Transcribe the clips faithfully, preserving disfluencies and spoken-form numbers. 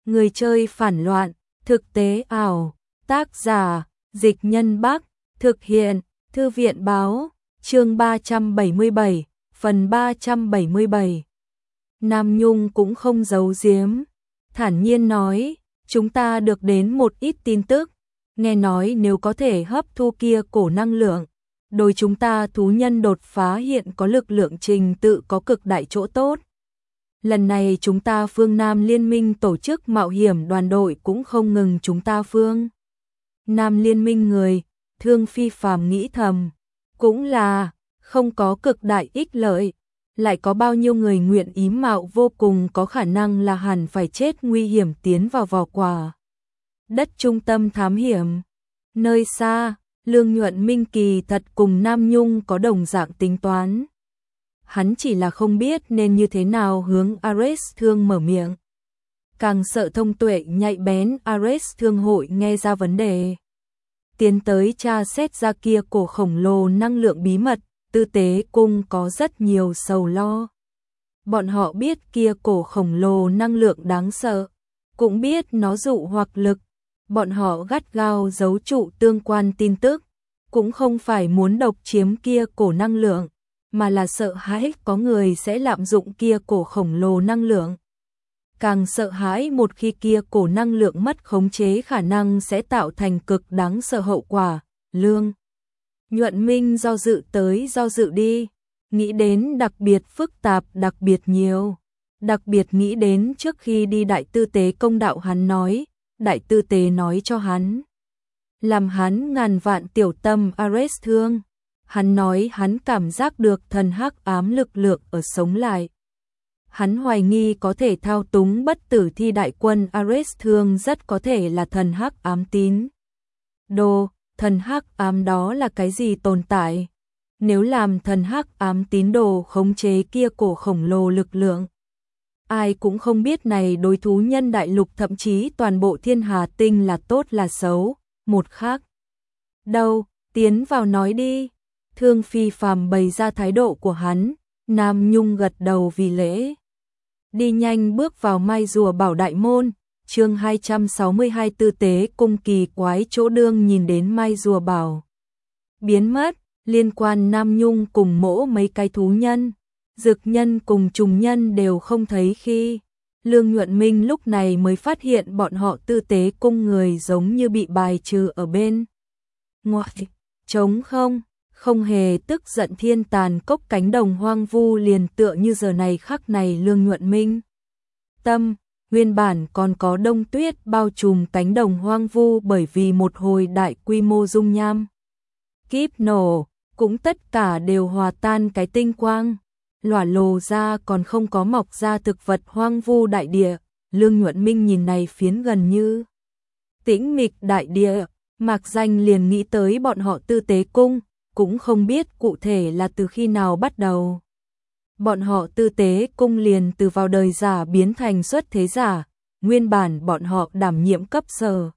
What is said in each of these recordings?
Người chơi phản loạn, thực tế ảo, tác giả, Dịch Nhân Bắc, thực hiện, Thư viện báo, chương ba trăm bảy mươi bảy, phần ba trăm bảy mươi bảy. Nam Nhung cũng không giấu giếm, thản nhiên nói, chúng ta được đến một ít tin tức, nghe nói nếu có thể hấp thu kia cổ năng lượng, đối chúng ta thú nhân đột phá hiện có lực lượng trình tự có cực đại chỗ tốt. Lần này chúng ta phương Nam Liên minh tổ chức mạo hiểm đoàn đội cũng không ngừng chúng ta phương Nam Liên minh người, Thương Phi Phàm nghĩ thầm, cũng là, không có cực đại ích lợi, lại có bao nhiêu người nguyện ý mạo vô cùng có khả năng là hẳn phải chết nguy hiểm tiến vào vỏ quả. Đất trung tâm thám hiểm, nơi xa, Lương Nhuận Minh kỳ thật cùng Nam Nhung có đồng dạng tính toán. Hắn chỉ là không biết nên như thế nào hướng Ares Thương mở miệng. Càng sợ thông tuệ nhạy bén Ares Thương hội nghe ra vấn đề. Tiến tới tra xét ra kia cổ khổng lồ năng lượng bí mật, Tư Tế Cung có rất nhiều sầu lo. Bọn họ biết kia cổ khổng lồ năng lượng đáng sợ, cũng biết nó dụ hoặc lực. Bọn họ gắt gao giấu trụ tương quan tin tức, cũng không phải muốn độc chiếm kia cổ năng lượng, mà là sợ hãi có người sẽ lạm dụng kia cổ khổng lồ năng lượng. Càng sợ hãi một khi kia cổ năng lượng mất khống chế khả năng sẽ tạo thành cực đáng sợ hậu quả. Lương Nhuận Minh do dự tới do dự đi, nghĩ đến đặc biệt phức tạp đặc biệt nhiều. Đặc biệt nghĩ đến trước khi đi Đại Tư Tế Công đạo hắn nói, Đại Tư Tế nói cho hắn, làm hắn ngàn vạn tiểu tâm Ares Thương. Hắn nói hắn cảm giác được thần hắc ám lực lượng ở sống lại. Hắn hoài nghi có thể thao túng bất tử thi đại quân Ares Thương rất có thể là thần hắc ám tín đồ. Thần hắc ám đó là cái gì tồn tại? Nếu làm thần hắc ám tín đồ khống chế kia cổ khổng lồ lực lượng, ai cũng không biết này đối thú nhân đại lục thậm chí toàn bộ thiên hà tinh là tốt là xấu. Một khác đâu, tiến vào nói đi. Thương Phi Phàm bày ra thái độ của hắn, Nam Nhung gật đầu vì lễ. Đi nhanh bước vào mai rùa bảo đại môn, chương hai trăm sáu mươi hai Tư Tế Cung kỳ quái chỗ đương nhìn đến mai rùa bảo biến mất, liên quan Nam Nhung cùng mỗ mấy cái thú nhân, dực nhân cùng trùng nhân đều không thấy khi. Lương Nhuận Minh lúc này mới phát hiện bọn họ Tư Tế Cung người giống như bị bài trừ ở bên ngoài, trống không. Không hề tức giận thiên tàn cốc cánh đồng hoang vu liền tựa như giờ này khắc này Lương Nhuận Minh. Tâm, nguyên bản còn có đông tuyết bao trùm cánh đồng hoang vu bởi vì một hồi đại quy mô dung nham kíp nổ, cũng tất cả đều hòa tan cái tinh quang, lỏa lồ ra còn không có mọc ra thực vật hoang vu đại địa. Lương Nhuận Minh nhìn này phiến gần như tĩnh mịch đại địa, mạc danh liền nghĩ tới bọn họ Tư Tế Cung. Cũng không biết cụ thể là từ khi nào bắt đầu. Bọn họ Tư Tế Cung liền từ vào đời giả biến thành xuất thế giả, nguyên bản bọn họ đảm nhiệm cấp sở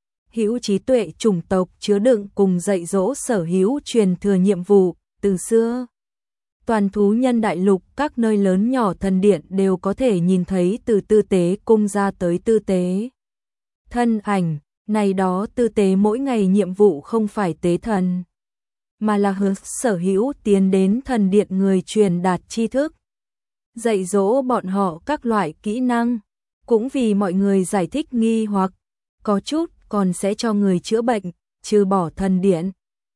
hữu trí tuệ chủng tộc chứa đựng cùng dạy dỗ sở hữu truyền thừa nhiệm vụ, từ xưa. Toàn thú nhân đại lục các nơi lớn nhỏ thần điện đều có thể nhìn thấy từ Tư Tế Cung ra tới tư tế. Thân ảnh, này đó tư tế mỗi ngày nhiệm vụ không phải tế thần, mà là hướng sở hữu tiến đến thần điện người truyền đạt tri thức, dạy dỗ bọn họ các loại kỹ năng, cũng vì mọi người giải thích nghi hoặc, có chút còn sẽ cho người chữa bệnh, trừ bỏ thần điện.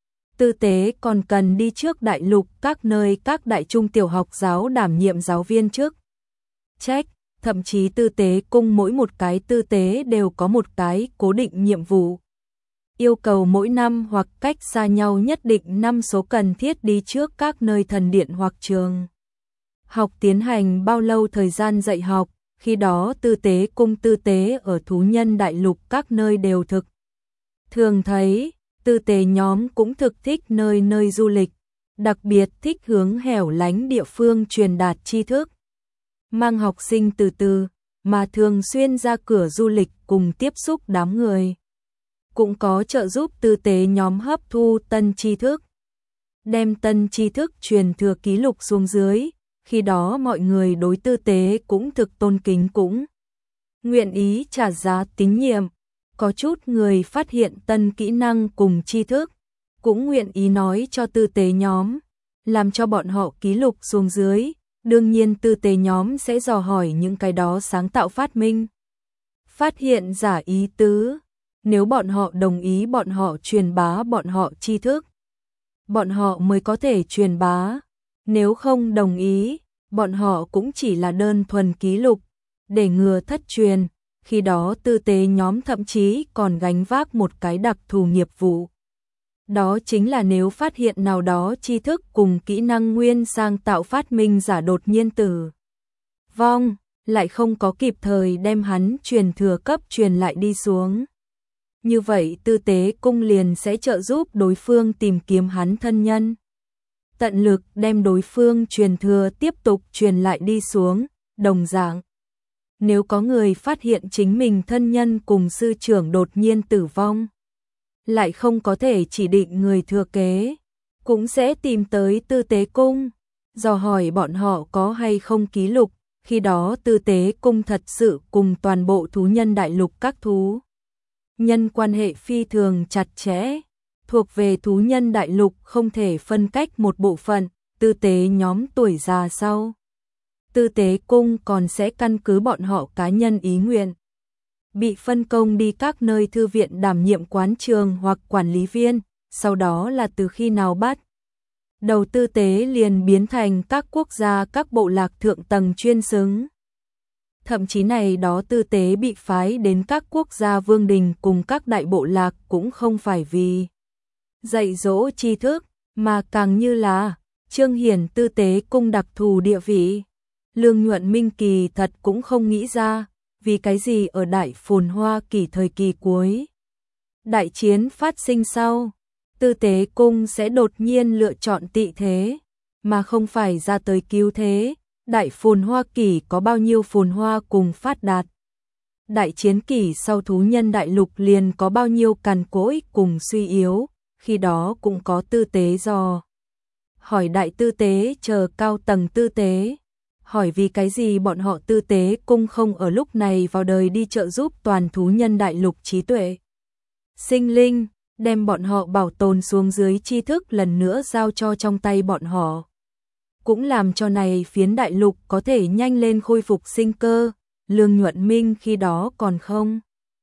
Tư tế còn cần đi trước đại lục các nơi các đại trung tiểu học giáo đảm nhiệm giáo viên trước trách, thậm chí Tư Tế Cung mỗi một cái tư tế đều có một cái cố định nhiệm vụ. Yêu cầu mỗi năm hoặc cách xa nhau nhất định năm số cần thiết đi trước các nơi thần điện hoặc trường học tiến hành bao lâu thời gian dạy học, khi đó Tư Tế Cung tư tế ở thú nhân đại lục các nơi đều thực. Thường thấy, tư tế nhóm cũng thực thích nơi nơi du lịch, đặc biệt thích hướng hẻo lánh địa phương truyền đạt tri thức. Mang học sinh từ từ, mà thường xuyên ra cửa du lịch cùng tiếp xúc đám người. Cũng có trợ giúp tư tế nhóm hấp thu tân tri thức, đem tân tri thức truyền thừa ký lục xuống dưới, khi đó mọi người đối tư tế cũng thực tôn kính cũng nguyện ý trả giá tín nhiệm. Có chút người phát hiện tân kỹ năng cùng tri thức, cũng nguyện ý nói cho tư tế nhóm, làm cho bọn họ ký lục xuống dưới. Đương nhiên tư tế nhóm sẽ dò hỏi những cái đó sáng tạo phát minh, phát hiện giả ý tứ. Nếu bọn họ đồng ý bọn họ truyền bá bọn họ tri thức, bọn họ mới có thể truyền bá. Nếu không đồng ý, bọn họ cũng chỉ là đơn thuần ký lục, để ngừa thất truyền. Khi đó tư tế nhóm thậm chí còn gánh vác một cái đặc thù nghiệp vụ. Đó chính là nếu phát hiện nào đó tri thức cùng kỹ năng nguyên sang tạo phát minh giả đột nhiên tử vong, lại không có kịp thời đem hắn truyền thừa cấp truyền lại đi xuống. Như vậy tư tế cung liền sẽ trợ giúp đối phương tìm kiếm hắn thân nhân, tận lực đem đối phương truyền thừa tiếp tục truyền lại đi xuống. Đồng dạng, nếu có người phát hiện chính mình thân nhân cùng sư trưởng đột nhiên tử vong, lại không có thể chỉ định người thừa kế, cũng sẽ tìm tới tư tế cung, dò hỏi bọn họ có hay không ký lục. Khi đó tư tế cung thật sự cùng toàn bộ thú nhân đại lục các thú nhân quan hệ phi thường chặt chẽ, thuộc về thú nhân đại lục không thể phân cách một bộ phận. Tư tế nhóm tuổi già sau, tư tế cung còn sẽ căn cứ bọn họ cá nhân ý nguyện, bị phân công đi các nơi thư viện đảm nhiệm quán trường hoặc quản lý viên. Sau đó là từ khi nào bắt đầu tư tế liền biến thành các quốc gia các bộ lạc thượng tầng chuyên xứng. Thậm chí này đó tư tế bị phái đến các quốc gia vương đình cùng các đại bộ lạc cũng không phải vì dạy dỗ tri thức, mà càng như là chương hiển tư tế cung đặc thù địa vị. Lương Nhuận Minh kỳ thật cũng không nghĩ ra, vì cái gì ở Đại Phồn Hoa kỳ thời kỳ cuối, đại chiến phát sinh sau, tư tế cung sẽ đột nhiên lựa chọn tị thế, mà không phải ra tới cứu thế. Đại Phồn Hoa kỳ có bao nhiêu phồn hoa cùng phát đạt, đại chiến kỳ sau thú nhân đại lục liền có bao nhiêu cằn cỗi cùng suy yếu. Khi đó cũng có tư tế dò hỏi đại tư tế chờ cao tầng tư tế, hỏi vì cái gì bọn họ tư tế cung không ở lúc này vào đời đi trợ giúp toàn thú nhân đại lục trí tuệ sinh linh, đem bọn họ bảo tồn xuống dưới tri thức lần nữa giao cho trong tay bọn họ, cũng làm cho này phiến đại lục có thể nhanh lên khôi phục sinh cơ. Lương Nhuận Minh khi đó còn không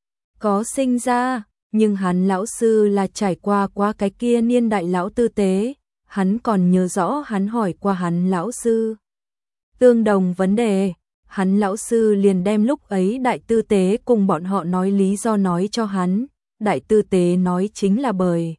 có sinh ra, nhưng hắn lão sư là trải qua qua cái kia niên đại lão tư tế, hắn còn nhớ rõ hắn hỏi qua hắn lão sư tương đồng vấn đề, hắn lão sư liền đem lúc ấy đại tư tế cùng bọn họ nói lý do nói cho hắn. Đại tư tế nói chính là bởi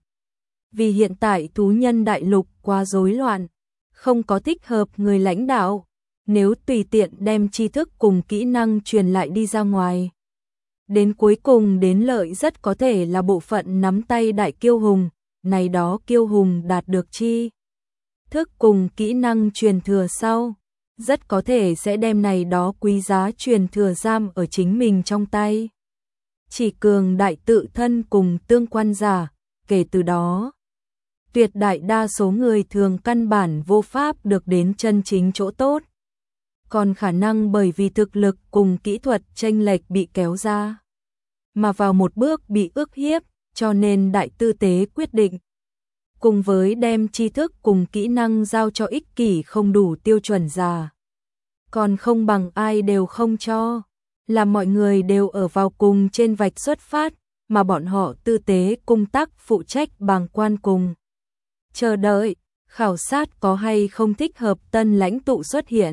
vì hiện tại thú nhân đại lục quá rối loạn, không có thích hợp người lãnh đạo, nếu tùy tiện đem tri thức cùng kỹ năng truyền lại đi ra ngoài, đến cuối cùng đến lợi rất có thể là bộ phận nắm tay đại kiêu hùng, này đó kiêu hùng đạt được tri thức cùng kỹ năng truyền thừa sau, rất có thể sẽ đem này đó quý giá truyền thừa giam ở chính mình trong tay. Chỉ cường đại tự thân cùng tương quan giả, kể từ đó, tuyệt đại đa số người thường căn bản vô pháp được đến chân chính chỗ tốt, còn khả năng bởi vì thực lực cùng kỹ thuật chênh lệch bị kéo ra, mà vào một bước bị ức hiếp, cho nên đại tư tế quyết định, cùng với đem tri thức cùng kỹ năng giao cho ích kỷ không đủ tiêu chuẩn giả, còn không bằng ai đều không cho, làm mọi người đều ở vào cùng trên vạch xuất phát, mà bọn họ tư tế cung tác phụ trách bàng quan cùng chờ đợi, khảo sát có hay không thích hợp tân lãnh tụ xuất hiện.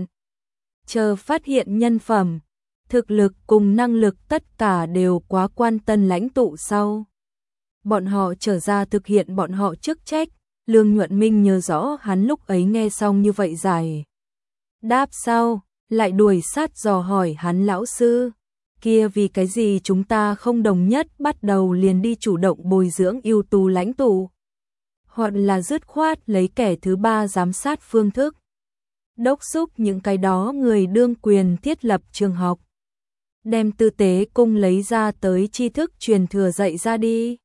Chờ phát hiện nhân phẩm, thực lực cùng năng lực tất cả đều quá quan tân lãnh tụ sau, bọn họ trở ra thực hiện bọn họ chức trách. Lương Nhuận Minh nhớ rõ hắn lúc ấy nghe xong như vậy giải đáp sau, lại đuổi sát dò hỏi hắn lão sư, kia vì cái gì chúng ta không đồng nhất bắt đầu liền đi chủ động bồi dưỡng ưu tú lãnh tụ, hoặc là dứt khoát lấy kẻ thứ ba giám sát phương thức, đốc xúc những cái đó người đương quyền thiết lập trường học, đem tư tế cung lấy ra tới tri thức truyền thừa dạy ra đi.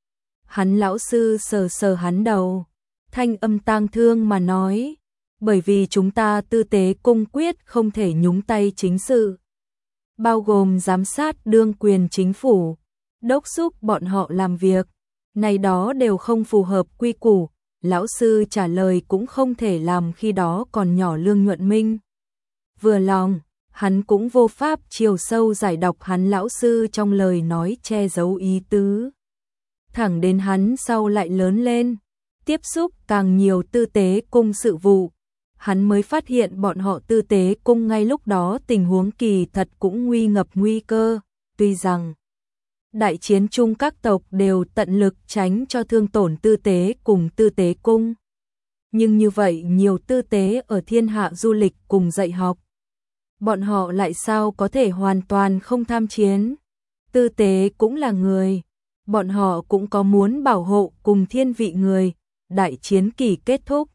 Hắn lão sư sờ sờ hắn đầu, thanh âm tang thương mà nói, bởi vì chúng ta tư tế cung quyết không thể nhúng tay chính sự bao gồm giám sát đương quyền chính phủ, đốc thúc bọn họ làm việc, này đó đều không phù hợp quy củ. Lão sư trả lời cũng không thể làm khi đó còn nhỏ Lương Nhuận Minh. Vừa lòng, hắn cũng vô pháp chiều sâu giải đọc hắn lão sư trong lời nói che giấu ý tứ. Thẳng đến hắn sau lại lớn lên, tiếp xúc càng nhiều tư tế cung sự vụ, hắn mới phát hiện bọn họ tư tế cung ngay lúc đó tình huống kỳ thật cũng nguy ngập nguy cơ, tuy rằng đại chiến chung các tộc đều tận lực tránh cho thương tổn tư tế cùng tư tế cung. Nhưng như vậy nhiều tư tế ở thiên hạ du lịch cùng dạy học. Bọn họ lại sao có thể hoàn toàn không tham chiến? Tư tế cũng là người. Bọn họ cũng có muốn bảo hộ cùng thiên vị người. Đại chiến kỳ kết thúc.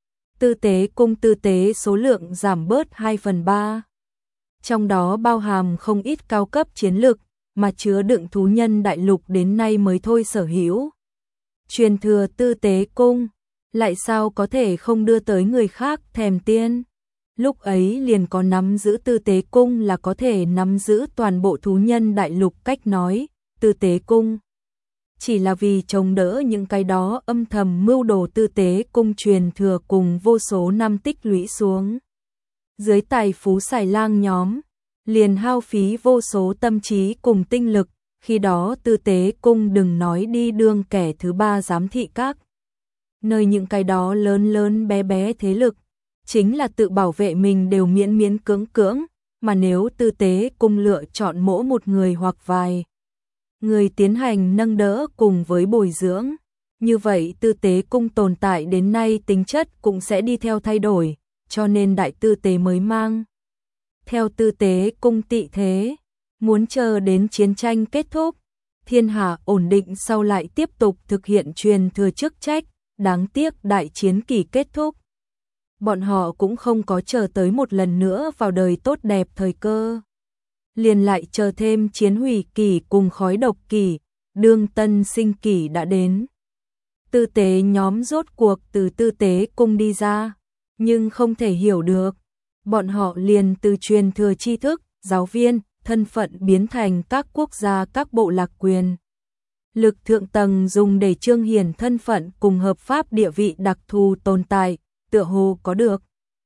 Tư tế cung tư tế số lượng giảm bớt hai phần ba. Trong đó bao hàm không ít cao cấp chiến lực mà chứa đựng thú nhân đại lục đến nay mới thôi sở hữu. Truyền thừa tư tế cung, lại sao có thể không đưa tới người khác thèm tiên. Lúc ấy liền có nắm giữ tư tế cung là có thể nắm giữ toàn bộ thú nhân đại lục cách nói, tư tế cung. Chỉ là vì chống đỡ những cái đó âm thầm mưu đồ tư tế cung truyền thừa cùng vô số năm tích lũy xuống. Dưới tài phú xài lang nhóm, liền hao phí vô số tâm trí cùng tinh lực, khi đó tư tế cung đừng nói đi đương kẻ thứ ba giám thị các. Nơi những cái đó lớn lớn bé bé thế lực, chính là tự bảo vệ mình đều miễn miễn cưỡng cưỡng, mà nếu tư tế cung lựa chọn mỗi một người hoặc vài người tiến hành nâng đỡ cùng với bồi dưỡng, như vậy tư tế cung tồn tại đến nay tính chất cũng sẽ đi theo thay đổi, cho nên đại tư tế mới mang theo tư tế cung tị thế, muốn chờ đến chiến tranh kết thúc, thiên hạ ổn định sau lại tiếp tục thực hiện truyền thừa chức trách, đáng tiếc đại chiến kỳ kết thúc. Bọn họ cũng không có chờ tới một lần nữa vào đời tốt đẹp thời cơ. Liền lại chờ thêm chiến hủy kỳ cùng khói độc kỳ, đương tân sinh kỳ đã đến. Tư tế nhóm rốt cuộc từ tư tế cung đi ra, nhưng không thể hiểu được. Bọn họ liền từ truyền thừa tri thức, giáo viên, thân phận biến thành các quốc gia các bộ lạc quyền. Lực thượng tầng dùng để trương hiển thân phận cùng hợp pháp địa vị đặc thù tồn tại, tựa hồ có được.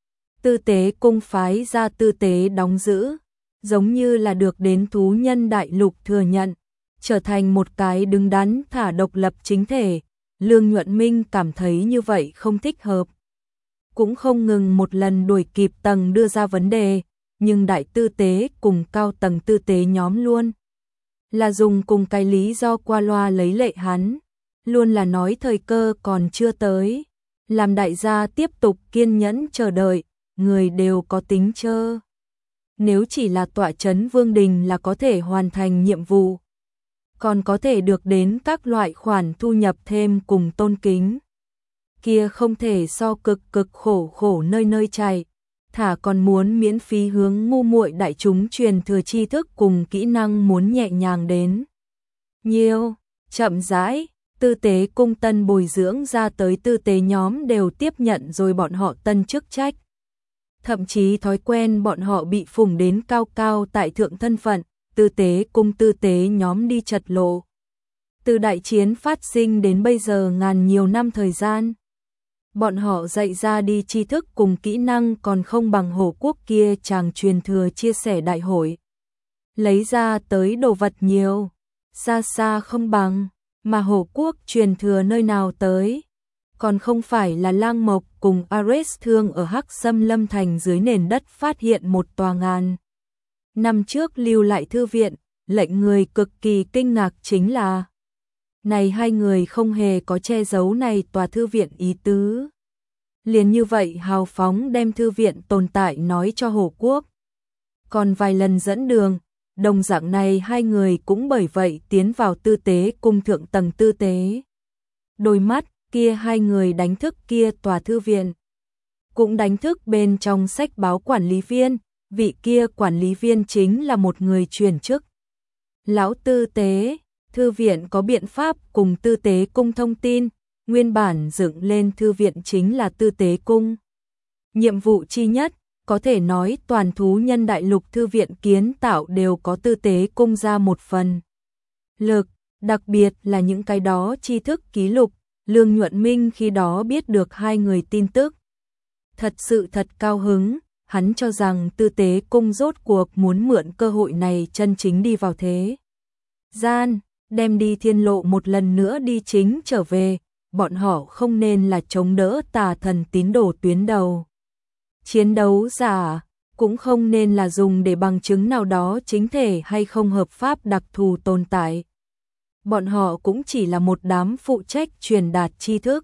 Tư tế cung phái ra tư tế đóng giữ, giống như là được đến thú nhân đại lục thừa nhận, trở thành một cái đứng đắn thả độc lập chính thể. Lương Nhuận Minh cảm thấy như vậy không thích hợp. Cũng không ngừng một lần đuổi kịp tầng đưa ra vấn đề, nhưng đại tư tế cùng cao tầng tư tế nhóm luôn là dùng cùng cái lý do qua loa lấy lệ hắn, luôn là nói thời cơ còn chưa tới, làm đại gia tiếp tục kiên nhẫn chờ đợi, người đều có tính chơ. Nếu chỉ là tọa trấn vương đình là có thể hoàn thành nhiệm vụ, còn có thể được đến các loại khoản thu nhập thêm cùng tôn kính. Kia không thể so cực cực khổ khổ nơi nơi chạy, thả còn muốn miễn phí hướng ngu muội đại chúng truyền thừa tri thức cùng kỹ năng muốn nhẹ nhàng đến. Nhiều, chậm rãi, tư tế cung tân bồi dưỡng ra tới tư tế nhóm đều tiếp nhận rồi bọn họ tân chức trách. Thậm chí thói quen bọn họ bị phủng đến cao cao tại thượng thân phận, tư tế cung tư tế nhóm đi chật lộ. Từ đại chiến phát sinh đến bây giờ ngàn nhiều năm thời gian, bọn họ dạy ra đi tri thức cùng kỹ năng còn không bằng Hổ Quốc kia chàng truyền thừa chia sẻ đại hội. Lấy ra tới đồ vật nhiều, xa xa không bằng, mà Hổ Quốc truyền thừa nơi nào tới. Còn không phải là Lang Mộc cùng Ares Thương ở Hắc Sâm Lâm Thành dưới nền đất phát hiện một tòa ngàn năm trước lưu lại thư viện, lệnh người cực kỳ kinh ngạc chính là này hai người không hề có che giấu này tòa thư viện ý tứ. Liền như vậy hào phóng đem thư viện tồn tại nói cho Hổ Quốc. Còn vài lần dẫn đường, đồng dạng này hai người cũng bởi vậy tiến vào tư tế cung thượng tầng tư tế. Đôi mắt kia hai người đánh thức kia tòa thư viện, cũng đánh thức bên trong sách báo quản lý viên, vị kia quản lý viên chính là một người truyền chức. Lão tư tế, thư viện có biện pháp cùng tư tế cung thông tin, nguyên bản dựng lên thư viện chính là tư tế cung. Nhiệm vụ chi nhất, có thể nói toàn thú nhân đại lục thư viện kiến tạo đều có tư tế cung ra một phần lực, đặc biệt là những cái đó tri thức ký lục. Lương Nhuận Minh khi đó biết được hai người tin tức, thật sự thật cao hứng, hắn cho rằng tư tế cung rốt cuộc muốn mượn cơ hội này chân chính đi vào thế gian, đem đi thiên lộ một lần nữa đi chính trở về, bọn họ không nên là chống đỡ tà thần tín đồ tuyến đầu. Chiến đấu giả, cũng không nên là dùng để bằng chứng nào đó chính thể hay không hợp pháp đặc thù tồn tại. Bọn họ cũng chỉ là một đám phụ trách truyền đạt tri thức,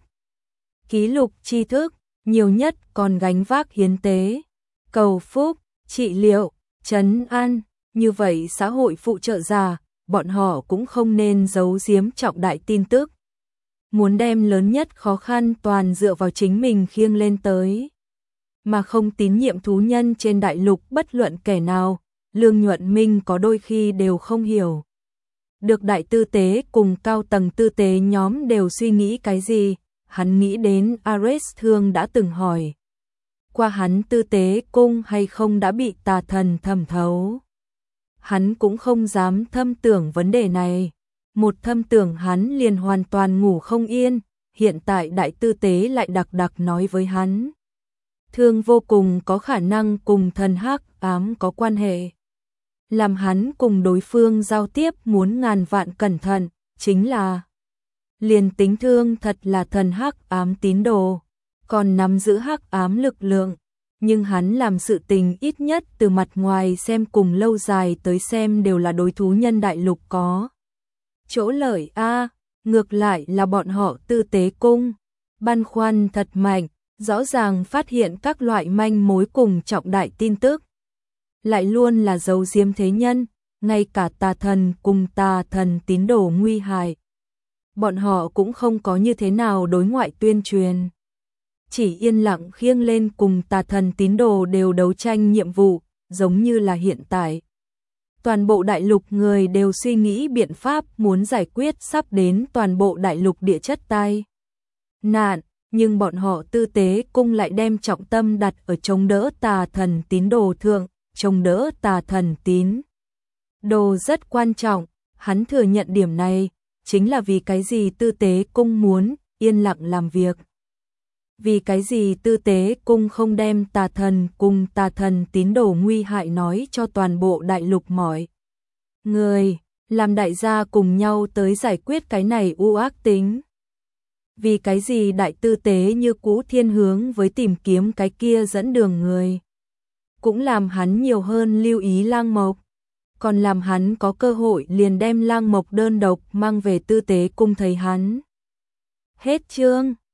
ký lục tri thức, nhiều nhất còn gánh vác hiến tế, cầu phúc, trị liệu, trấn an, như vậy xã hội phụ trợ giả, bọn họ cũng không nên giấu giếm trọng đại tin tức. Muốn đem lớn nhất khó khăn toàn dựa vào chính mình khiêng lên tới, mà không tín nhiệm thú nhân trên đại lục bất luận kẻ nào, Lương Nhuận Minh có đôi khi đều không hiểu. Được đại tư tế cùng cao tầng tư tế nhóm đều suy nghĩ cái gì, hắn nghĩ đến Ares Thương đã từng hỏi qua hắn tư tế cung hay không đã bị tà thần thẩm thấu. Hắn cũng không dám thâm tưởng vấn đề này, một thâm tưởng hắn liền hoàn toàn ngủ không yên, hiện tại đại tư tế lại đặc đặc nói với hắn. Thương vô cùng có khả năng cùng thần hắc ám có quan hệ. Làm hắn cùng đối phương giao tiếp muốn ngàn vạn cẩn thận, chính là liền tính thương thật là thần hắc ám tín đồ, còn nắm giữ hắc ám lực lượng, nhưng hắn làm sự tình ít nhất từ mặt ngoài xem cùng lâu dài tới xem đều là đối thú nhân đại lục có chỗ lợi a, ngược lại là bọn họ tư tế cung, băn khoăn thật mạnh, rõ ràng phát hiện các loại manh mối cùng trọng đại tin tức, lại luôn là giấu giếm thế nhân, ngay cả tà thần cùng tà thần tín đồ nguy hại. Bọn họ cũng không có như thế nào đối ngoại tuyên truyền, chỉ yên lặng khiêng lên cùng tà thần tín đồ đều đấu tranh nhiệm vụ, giống như là hiện tại. Toàn bộ đại lục người đều suy nghĩ biện pháp muốn giải quyết sắp đến toàn bộ đại lục địa chất tai nạn, nhưng bọn họ tư tế cung lại đem trọng tâm đặt ở chống đỡ tà thần tín đồ thượng, chống đỡ tà thần tín đồ rất quan trọng, hắn thừa nhận điểm này, chính là vì cái gì tư tế cung muốn yên lặng làm việc. Vì cái gì tư tế cung không đem tà thần cùng tà thần tín đồ nguy hại nói cho toàn bộ đại lục mọi người, làm đại gia cùng nhau tới giải quyết cái này u ác tính. Vì cái gì đại tư tế như cũ thiên hướng với tìm kiếm cái kia dẫn đường người. Cũng làm hắn nhiều hơn lưu ý Lang Mộc, còn làm hắn có cơ hội liền đem Lang Mộc đơn độc mang về tư tế cung thấy hắn. Hết chương.